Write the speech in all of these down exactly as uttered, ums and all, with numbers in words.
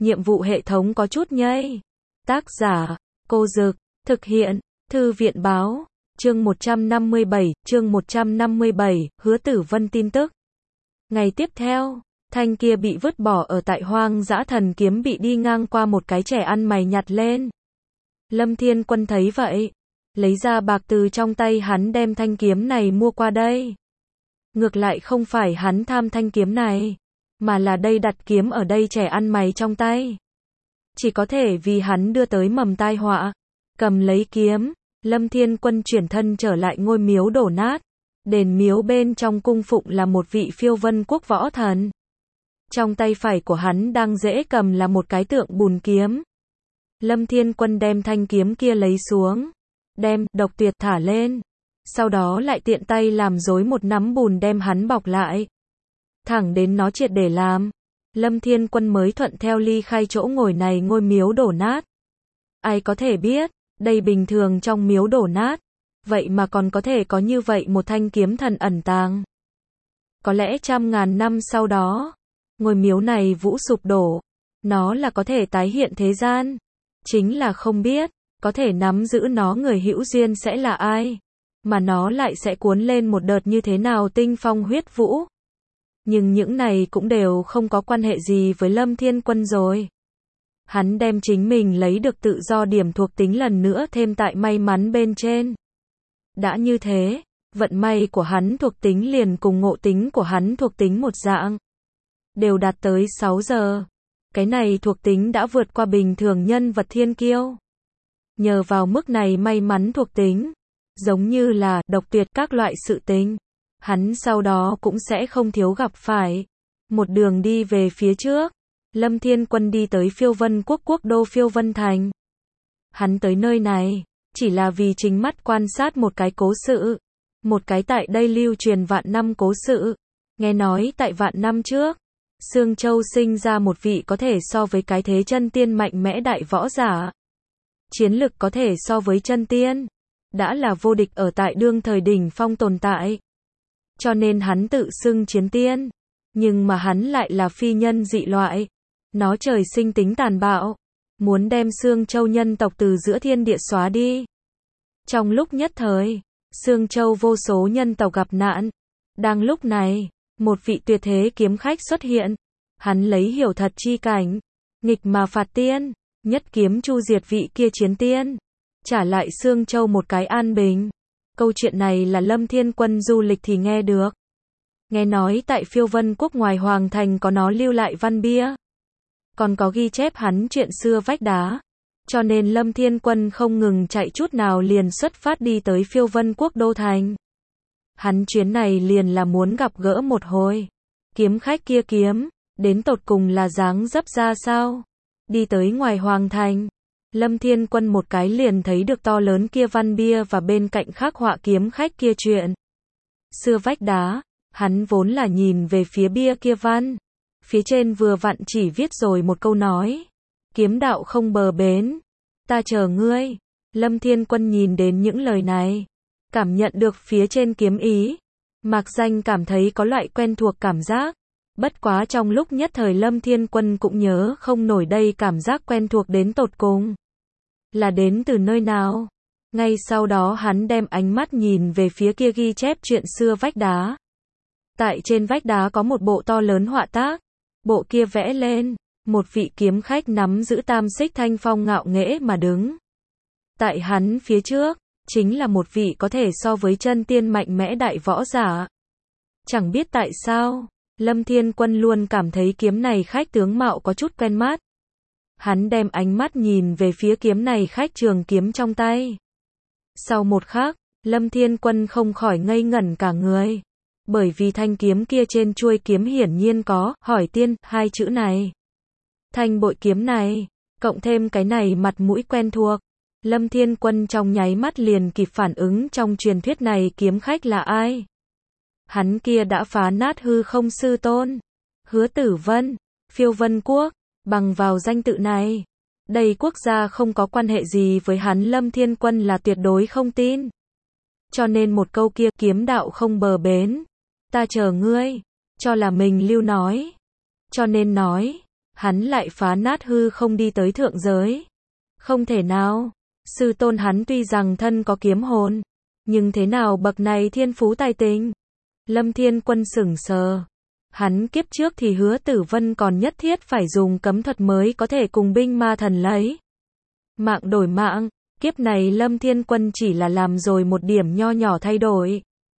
nhiệm vụ hệ thống có chút nhây. Tác giả, Cô Dực, thực hiện, Thư viện Báo, chương một trăm năm mươi bảy, chương một trăm năm mươi bảy, Hứa Tử Vân tin tức. Ngày tiếp theo, thanh kia bị vứt bỏ ở tại hoang dã thần kiếm bị đi ngang qua một cái trẻ ăn mày nhặt lên. Lâm Thiên Quân thấy vậy, lấy ra bạc từ trong tay hắn đem thanh kiếm này mua qua đây. Ngược lại không phải hắn tham thanh kiếm này, mà là đây đặt kiếm ở đây trẻ ăn mày trong tay. Chỉ có thể vì hắn đưa tới mầm tai họa. Cầm lấy kiếm, Lâm Thiên Quân chuyển thân trở lại ngôi miếu đổ nát. Đền miếu bên trong cung phụng là một vị phiêu vân quốc võ thần. Trong tay phải của hắn đang dễ cầm là một cái tượng bùn kiếm. Lâm Thiên Quân đem thanh kiếm kia lấy xuống, đem độc tuyệt thả lên, sau đó lại tiện tay làm rối một nắm bùn đem hắn bọc lại. Thẳng đến nó triệt để làm, Lâm Thiên Quân mới thuận theo ly khai chỗ ngồi này ngôi miếu đổ nát. Ai có thể biết, đây bình thường trong miếu đổ nát, vậy mà còn có thể có như vậy một thanh kiếm thần ẩn tàng. Có lẽ trăm ngàn năm sau đó, ngôi miếu này vũ sụp đổ, nó là có thể tái hiện thế gian. Chính là không biết, có thể nắm giữ nó người hữu duyên sẽ là ai, mà nó lại sẽ cuốn lên một đợt như thế nào tinh phong huyết vũ. Nhưng những này cũng đều không có quan hệ gì với Lâm Thiên Quân rồi. Hắn đem chính mình lấy được tự do điểm thuộc tính lần nữa thêm tại may mắn bên trên. Đã như thế, vận may của hắn thuộc tính liền cùng ngộ tính của hắn thuộc tính một dạng. Đều đạt tới sáu giờ. Cái này thuộc tính đã vượt qua bình thường nhân vật thiên kiêu. Nhờ vào mức này may mắn thuộc tính, giống như là độc tuyệt các loại sự tình, hắn sau đó cũng sẽ không thiếu gặp phải. Một đường đi về phía trước, Lâm Thiên Quân đi tới phiêu vân quốc quốc đô phiêu vân thành. Hắn tới nơi này, chỉ là vì chính mắt quan sát một cái cố sự. Một cái tại đây lưu truyền vạn năm cố sự. Nghe nói tại vạn năm trước, Sương Châu sinh ra một vị có thể so với cái thế chân tiên mạnh mẽ đại võ giả. Chiến lực có thể so với chân tiên. Đã là vô địch ở tại đương thời đỉnh phong tồn tại. Cho nên hắn tự xưng chiến tiên. Nhưng mà hắn lại là phi nhân dị loại. Nó trời sinh tính tàn bạo. Muốn đem Sương Châu nhân tộc từ giữa thiên địa xóa đi. Trong lúc nhất thời, Sương Châu vô số nhân tộc gặp nạn. Đang lúc này, một vị tuyệt thế kiếm khách xuất hiện. Hắn lấy hiểu thật chi cảnh, nghịch mà phạt tiên, nhất kiếm chu diệt vị kia chiến tiên, trả lại Sương Châu một cái an bình. Câu chuyện này là Lâm Thiên Quân du lịch thì nghe được. Nghe nói tại phiêu vân quốc ngoài hoàng thành có nó lưu lại văn bia. Còn có ghi chép hắn chuyện xưa vách đá. Cho nên Lâm Thiên Quân không ngừng chạy chút nào liền xuất phát đi tới phiêu vân quốc đô thành. Hắn chuyến này liền là muốn gặp gỡ một hồi. Kiếm khách kia kiếm, đến tột cùng là dáng dấp ra sao? Đi tới ngoài hoàng thành, Lâm Thiên Quân một cái liền thấy được to lớn kia văn bia và bên cạnh khắc họa kiếm khách kia chuyện xưa vách đá. Hắn vốn là nhìn về phía bia kia văn. Phía trên vừa vặn chỉ viết rồi một câu nói. Kiếm đạo không bờ bến. Ta chờ ngươi. Lâm Thiên Quân nhìn đến những lời này, cảm nhận được phía trên kiếm ý. Mạc danh cảm thấy có loại quen thuộc cảm giác. Bất quá trong lúc nhất thời Lâm Thiên Quân cũng nhớ không nổi đây cảm giác quen thuộc đến tột cùng. Là đến từ nơi nào? Ngay sau đó hắn đem ánh mắt nhìn về phía kia ghi chép chuyện xưa vách đá. Tại trên vách đá có một bộ to lớn họa tác. Bộ kia vẽ lên, một vị kiếm khách nắm giữ tam xích thanh phong ngạo nghễ mà đứng. Tại hắn phía trước, chính là một vị có thể so với chân tiên mạnh mẽ đại võ giả. Chẳng biết tại sao, Lâm Thiên Quân luôn cảm thấy kiếm này khách tướng mạo có chút quen mắt. Hắn đem ánh mắt nhìn về phía kiếm này khách trường kiếm trong tay. Sau một khắc, Lâm Thiên Quân không khỏi ngây ngẩn cả người. Bởi vì thanh kiếm kia trên chuôi kiếm hiển nhiên có hỏi tiên hai chữ này. Thanh bội kiếm này, cộng thêm cái này mặt mũi quen thuộc. Lâm Thiên Quân trong nháy mắt liền kịp phản ứng trong truyền thuyết này kiếm khách là ai. Hắn kia đã phá nát hư không sư tôn. Hứa Tử Vân, phiêu vân quốc, bằng vào danh tự này. Đây quốc gia không có quan hệ gì với hắn Lâm Thiên Quân là tuyệt đối không tin. Cho nên một câu kia kiếm đạo không bờ bến. Ta chờ ngươi, cho là mình lưu nói. Cho nên nói, hắn lại phá nát hư không đi tới thượng giới. Không thể nào, sư tôn hắn tuy rằng thân có kiếm hồn, nhưng thế nào bậc này thiên phú tài tình? Lâm Thiên Quân sững sờ. Hắn kiếp trước thì Hứa Tử Vân còn nhất thiết phải dùng cấm thuật mới có thể cùng binh ma thần lấy mạng đổi mạng, kiếp này Lâm Thiên Quân chỉ là làm rồi một điểm nho nhỏ thay đổi.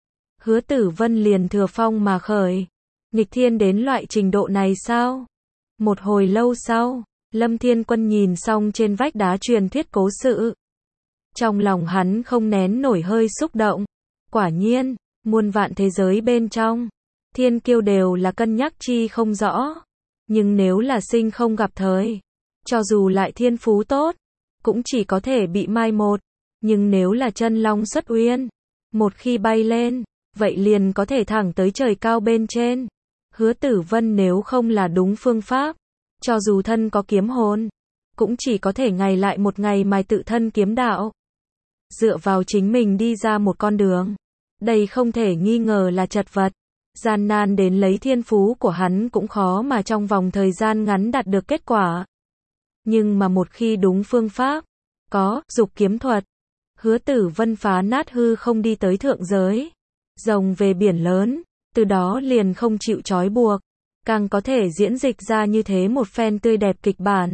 Hứa Tử Vân liền thừa phong mà khởi. Nghịch thiên đến loại trình độ này sao? Một hồi lâu sau, Lâm Thiên Quân nhìn xong trên vách đá truyền thuyết cố sự. Trong lòng hắn không nén nổi hơi xúc động. Quả nhiên, muôn vạn thế giới bên trong, thiên kiêu đều là cân nhắc chi không rõ. Nhưng nếu là sinh không gặp thời, cho dù lại thiên phú tốt, cũng chỉ có thể bị mai một. Nhưng nếu là chân long xuất uyên, một khi bay lên, vậy liền có thể thẳng tới trời cao bên trên. Hứa Tử Vân nếu không là đúng phương pháp, cho dù thân có kiếm hồn, cũng chỉ có thể ngày lại một ngày mài tự thân kiếm đạo. Dựa vào chính mình đi ra một con đường. Đây không thể nghi ngờ là chật vật. Gian nan đến lấy thiên phú của hắn cũng khó mà trong vòng thời gian ngắn đạt được kết quả. Nhưng mà một khi đúng phương pháp, có, dục kiếm thuật, Hứa Tử Vân phá nát hư không đi tới thượng giới. Rồng về biển lớn, từ đó liền không chịu trói buộc, càng có thể diễn dịch ra như thế một phen tươi đẹp kịch bản.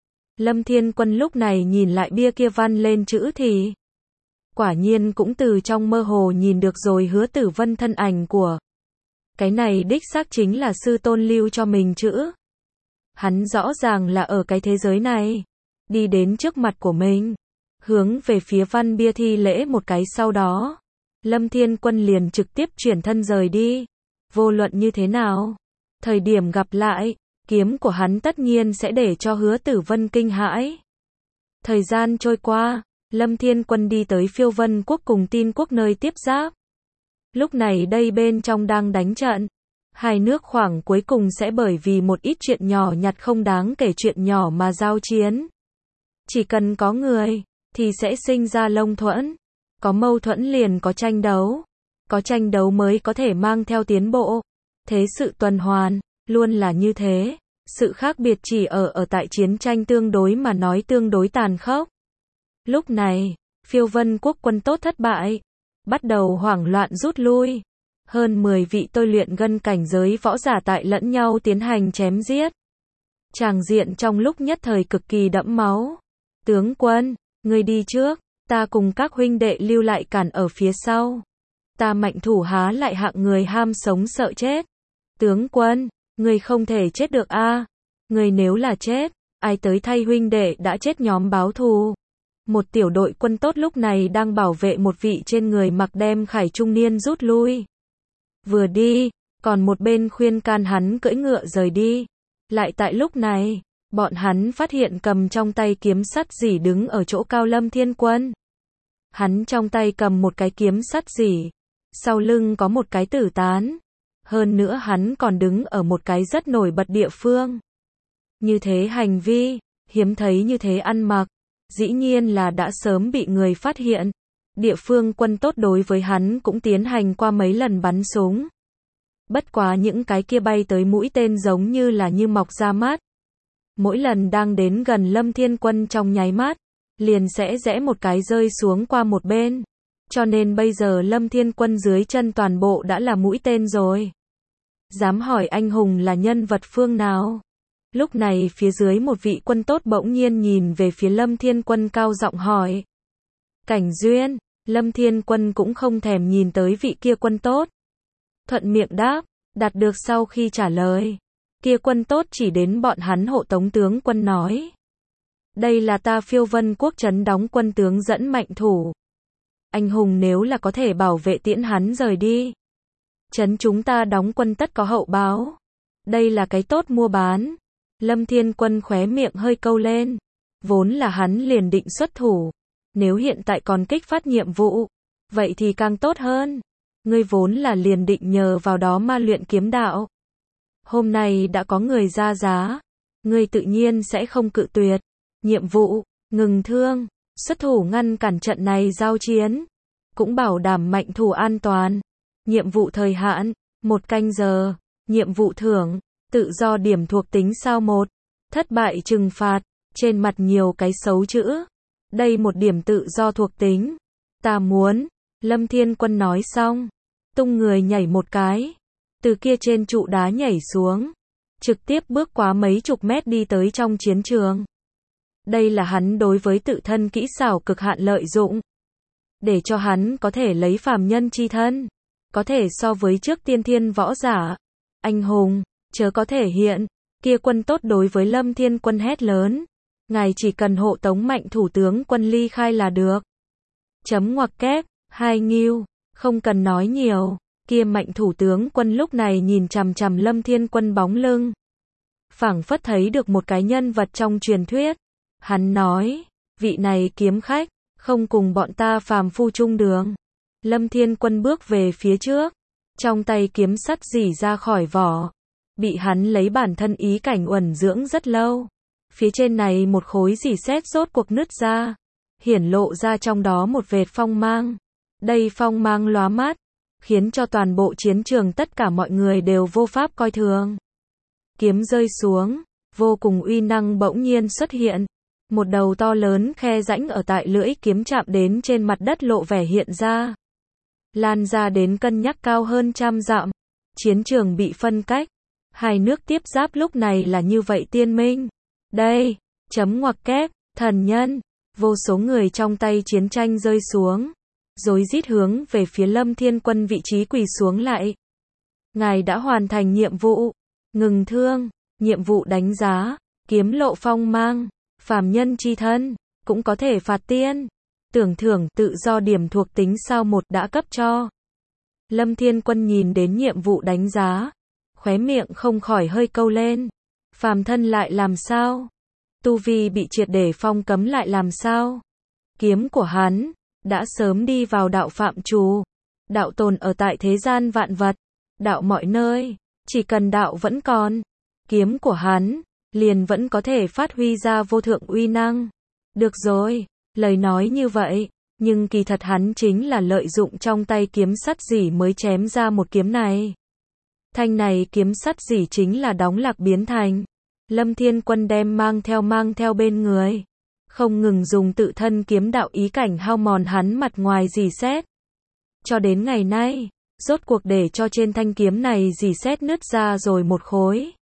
Lâm Thiên Quân lúc này nhìn lại bia kia văn lên chữ thì quả nhiên cũng từ trong mơ hồ nhìn được rồi Hứa Tử Vân thân ảnh của. Cái này đích xác chính là sư tôn lưu cho mình chữ. Hắn rõ ràng là ở cái thế giới này, đi đến trước mặt của mình, hướng về phía văn bia thi lễ một cái sau đó. Lâm Thiên Quân liền trực tiếp chuyển thân rời đi. Vô luận như thế nào, thời điểm gặp lại, kiếm của hắn tất nhiên sẽ để cho Hứa Tử Vân kinh hãi. Thời gian trôi qua, Lâm Thiên Quân đi tới Phiêu Vân Quốc cùng Tin Quốc nơi tiếp giáp. Lúc này đây bên trong đang đánh trận. Hai nước khoảng cuối cùng sẽ bởi vì một ít chuyện nhỏ nhặt không đáng kể chuyện nhỏ mà giao chiến. Chỉ cần có người, thì sẽ sinh ra lông thuẫn. Có mâu thuẫn liền có tranh đấu. Có tranh đấu mới có thể mang theo tiến bộ. Thế sự tuần hoàn, luôn là như thế. Sự khác biệt chỉ ở ở tại chiến tranh tương đối mà nói tương đối tàn khốc. Lúc này, Phiêu Vân Quốc quân tốt thất bại. Bắt đầu hoảng loạn rút lui. Hơn mười vị tôi luyện gân cảnh giới võ giả tại lẫn nhau tiến hành chém giết. Tràng diện trong lúc nhất thời cực kỳ đẫm máu. Tướng quân, người đi trước, ta cùng các huynh đệ lưu lại cản ở phía sau. Ta mạnh thủ há lại hạng người ham sống sợ chết. Tướng quân, người không thể chết được a. À? Người nếu là chết, ai tới thay huynh đệ đã chết nhóm báo thù. Một tiểu đội quân tốt lúc này đang bảo vệ một vị trên người mặc đem khải trung niên rút lui. Vừa đi, còn một bên khuyên can hắn cưỡi ngựa rời đi. Lại tại lúc này, bọn hắn phát hiện cầm trong tay kiếm sắt dỉ đứng ở chỗ cao Lâm Thiên Quân. Hắn trong tay cầm một cái kiếm sắt dỉ, sau lưng có một cái tử tán. Hơn nữa hắn còn đứng ở một cái rất nổi bật địa phương. Như thế hành vi, hiếm thấy như thế ăn mặc, dĩ nhiên là đã sớm bị người phát hiện. Địa phương quân tốt đối với hắn cũng tiến hành qua mấy lần bắn súng. Bất quá những cái kia bay tới mũi tên giống như là như mọc ra mắt. Mỗi lần đang đến gần Lâm Thiên Quân trong nháy mắt, liền sẽ rẽ một cái rơi xuống qua một bên. Cho nên bây giờ Lâm Thiên Quân dưới chân toàn bộ đã là mũi tên rồi. Dám hỏi anh hùng là nhân vật phương nào? Lúc này phía dưới một vị quân tốt bỗng nhiên nhìn về phía Lâm Thiên Quân cao giọng hỏi. Cảnh Duyên, Lâm Thiên Quân cũng không thèm nhìn tới vị kia quân tốt. Thuận miệng đáp, đạt được sau khi trả lời. Kia quân tốt chỉ đến bọn hắn hộ tống tướng quân nói. Đây là ta Phiêu Vân Quốc trấn đóng quân tướng dẫn mạnh thủ. Anh hùng nếu là có thể bảo vệ tiễn hắn rời đi. Trấn chúng ta đóng quân tất có hậu báo. Đây là cái tốt mua bán. Lâm Thiên Quân khóe miệng hơi câu lên. Vốn là hắn liền định xuất thủ. Nếu hiện tại còn kích phát nhiệm vụ, vậy thì càng tốt hơn. Ngươi vốn là liền định nhờ vào đó ma luyện kiếm đạo. Hôm nay đã có người ra giá, ngươi tự nhiên sẽ không cự tuyệt. Nhiệm vụ, ngừng thương, xuất thủ ngăn cản trận này giao chiến, cũng bảo đảm mạnh thủ an toàn. Nhiệm vụ thời hạn, một canh giờ. Nhiệm vụ thưởng, tự do điểm thuộc tính sao một. Thất bại trừng phạt, trên mặt nhiều cái xấu chữ. Đây một điểm tự do thuộc tính. Ta muốn, Lâm Thiên Quân nói xong, tung người nhảy một cái, từ kia trên trụ đá nhảy xuống, trực tiếp bước quá mấy chục mét đi tới trong chiến trường. Đây là hắn đối với tự thân kỹ xảo cực hạn lợi dụng, để cho hắn có thể lấy phàm nhân chi thân, có thể so với trước tiên thiên võ giả, anh hùng, chớ có thể hiện. Kia quân tốt đối với Lâm Thiên Quân hét lớn, ngài chỉ cần hộ tống Mạnh thủ tướng quân ly khai là được. Chấm ngoặc kép, hai nghiêu, không cần nói nhiều. Kia Mạnh thủ tướng quân lúc này nhìn chằm chằm Lâm Thiên Quân bóng lưng, phảng phất thấy được một cái nhân vật trong truyền thuyết. Hắn nói, vị này kiếm khách, không cùng bọn ta phàm phu chung đường. Lâm Thiên Quân bước về phía trước, trong tay kiếm sắt rỉ ra khỏi vỏ, bị hắn lấy bản thân ý cảnh uẩn dưỡng rất lâu. Phía trên này một khối rỉ sét rốt cuộc nứt ra, hiển lộ ra trong đó một vệt phong mang. Đây phong mang lóa mắt, khiến cho toàn bộ chiến trường tất cả mọi người đều vô pháp coi thường. Kiếm rơi xuống, vô cùng uy năng bỗng nhiên xuất hiện. Một đầu to lớn khe rãnh ở tại lưỡi kiếm chạm đến trên mặt đất lộ vẻ hiện ra, lan ra đến cân nhắc cao hơn trăm dặm. Chiến trường bị phân cách, hai nước tiếp giáp lúc này là như vậy tiên minh. Đây, chấm ngoặc kép, thần nhân, vô số người trong tay chiến tranh rơi xuống, rối rít hướng về phía Lâm Thiên Quân vị trí quỳ xuống lại. Ngài đã hoàn thành nhiệm vụ, ngừng thương, nhiệm vụ đánh giá, kiếm lộ phong mang, phàm nhân chi thân, cũng có thể phạt tiên. Tưởng thưởng tự do điểm thuộc tính sao một đã cấp cho. Lâm Thiên Quân nhìn đến nhiệm vụ đánh giá, khóe miệng không khỏi hơi câu lên. Phàm thân lại làm sao? Tu vi bị triệt để phong cấm lại làm sao? Kiếm của hắn đã sớm đi vào đạo phạm trù. Đạo tồn ở tại thế gian vạn vật, đạo mọi nơi, chỉ cần đạo vẫn còn, kiếm của hắn liền vẫn có thể phát huy ra vô thượng uy năng. Được rồi, lời nói như vậy, nhưng kỳ thật hắn chính là lợi dụng trong tay kiếm sắt rỉ mới chém ra một kiếm này. Thanh này kiếm sắt rỉ chính là đóng lạc biến thành. Lâm Thiên Quân đem mang theo mang theo bên người, không ngừng dùng tự thân kiếm đạo ý cảnh hao mòn hắn mặt ngoài rỉ sét. Cho đến ngày nay, rốt cuộc để cho trên thanh kiếm này rỉ sét nứt ra rồi một khối.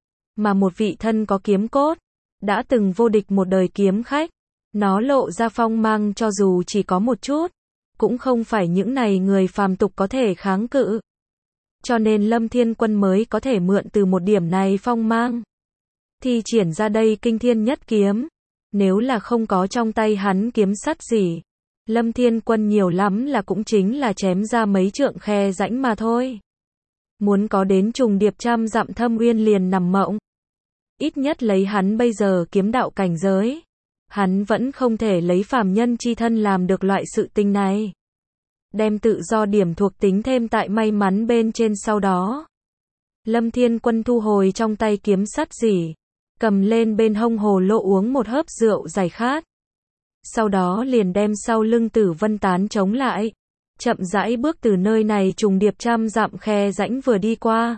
Mà một vị thân có kiếm cốt, đã từng vô địch một đời kiếm khách, nó lộ ra phong mang cho dù chỉ có một chút, cũng không phải những này người phàm tục có thể kháng cự. Cho nên Lâm Thiên Quân mới có thể mượn từ một điểm này phong mang, thi triển ra đây kinh thiên nhất kiếm. Nếu là không có trong tay hắn kiếm sắt gì, Lâm Thiên Quân nhiều lắm là cũng chính là chém ra mấy trượng khe rãnh mà thôi. Muốn có đến trùng điệp trăm dặm thâm uyên liền nằm mộng. Ít nhất lấy hắn bây giờ kiếm đạo cảnh giới, hắn vẫn không thể lấy phàm nhân chi thân làm được loại sự tình này. Đem tự do điểm thuộc tính thêm tại may mắn bên trên sau đó. Lâm Thiên Quân thu hồi trong tay kiếm sắt rỉ, cầm lên bên hông hồ lô uống một hớp rượu giải khát. Sau đó liền đem sau lưng Tử Vân tán chống lại, chậm rãi bước từ nơi này trùng điệp trăm dặm khe rãnh vừa đi qua.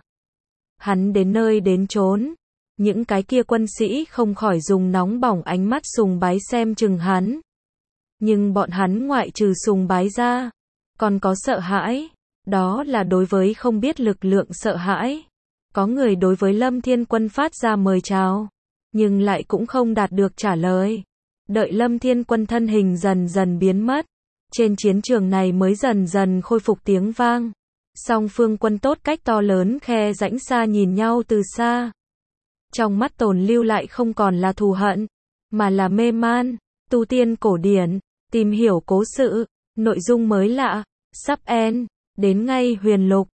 Hắn đến nơi đến chốn, những cái kia quân sĩ không khỏi dùng nóng bỏng ánh mắt sùng bái xem chừng hắn. Nhưng bọn hắn ngoại trừ sùng bái ra, còn có sợ hãi, đó là đối với không biết lực lượng sợ hãi. Có người đối với Lâm Thiên Quân phát ra mời chào, nhưng lại cũng không đạt được trả lời. Đợi Lâm Thiên Quân thân hình dần dần biến mất, trên chiến trường này mới dần dần khôi phục tiếng vang. Song phương quân tốt cách to lớn khe rãnh xa nhìn nhau từ xa. Trong mắt tồn lưu lại không còn là thù hận, mà là mê man. Tu tiên cổ điển, tìm hiểu cố sự, nội dung mới lạ, sắp end, đến ngay huyền lục.